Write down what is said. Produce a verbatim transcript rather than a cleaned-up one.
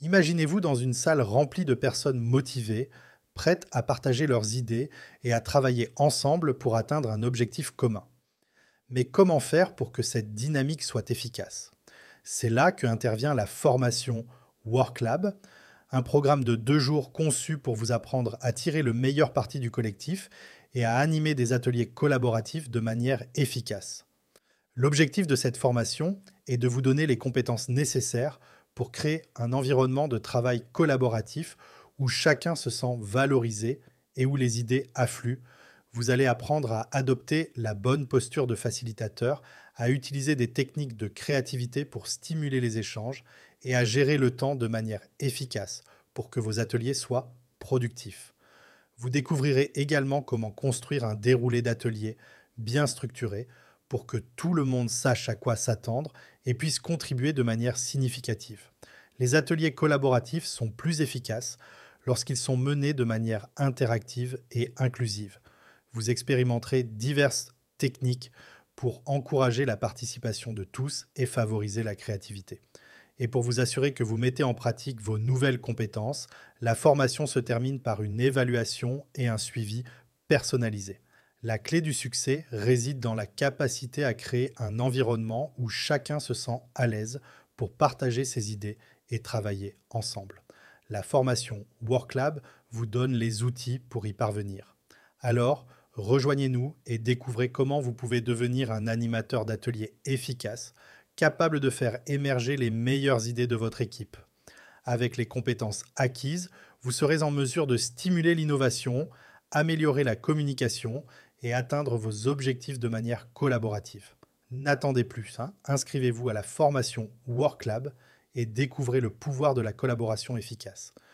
Imaginez-vous dans une salle remplie de personnes motivées, prêtes à partager leurs idées et à travailler ensemble pour atteindre un objectif commun. Mais comment faire pour que cette dynamique soit efficace? C'est là que intervient la formation WorkLab, un programme de deux jours conçu pour vous apprendre à tirer le meilleur parti du collectif et à animer des ateliers collaboratifs de manière efficace. L'objectif de cette formation est de vous donner les compétences nécessaires pour créer un environnement de travail collaboratif où chacun se sent valorisé et où les idées affluent. Vous allez apprendre à adopter la bonne posture de facilitateur, à utiliser des techniques de créativité pour stimuler les échanges et à gérer le temps de manière efficace pour que vos ateliers soient productifs. Vous découvrirez également comment construire un déroulé d'atelier bien structuré pour que tout le monde sache à quoi s'attendre et puisse contribuer de manière significative. Les ateliers collaboratifs sont plus efficaces lorsqu'ils sont menés de manière interactive et inclusive. Vous expérimenterez diverses techniques pour encourager la participation de tous et favoriser la créativité. Et pour vous assurer que vous mettez en pratique vos nouvelles compétences, la formation se termine par une évaluation et un suivi personnalisé. La clé du succès réside dans la capacité à créer un environnement où chacun se sent à l'aise pour partager ses idées et travailler ensemble. La formation WorkLab vous donne les outils pour y parvenir. Alors, rejoignez-nous et découvrez comment vous pouvez devenir un animateur d'atelier efficace, capable de faire émerger les meilleures idées de votre équipe. Avec les compétences acquises, vous serez en mesure de stimuler l'innovation, améliorer la communication et atteindre vos objectifs de manière collaborative. N'attendez plus, hein, inscrivez-vous à la formation WorkLab et découvrez le pouvoir de la collaboration efficace.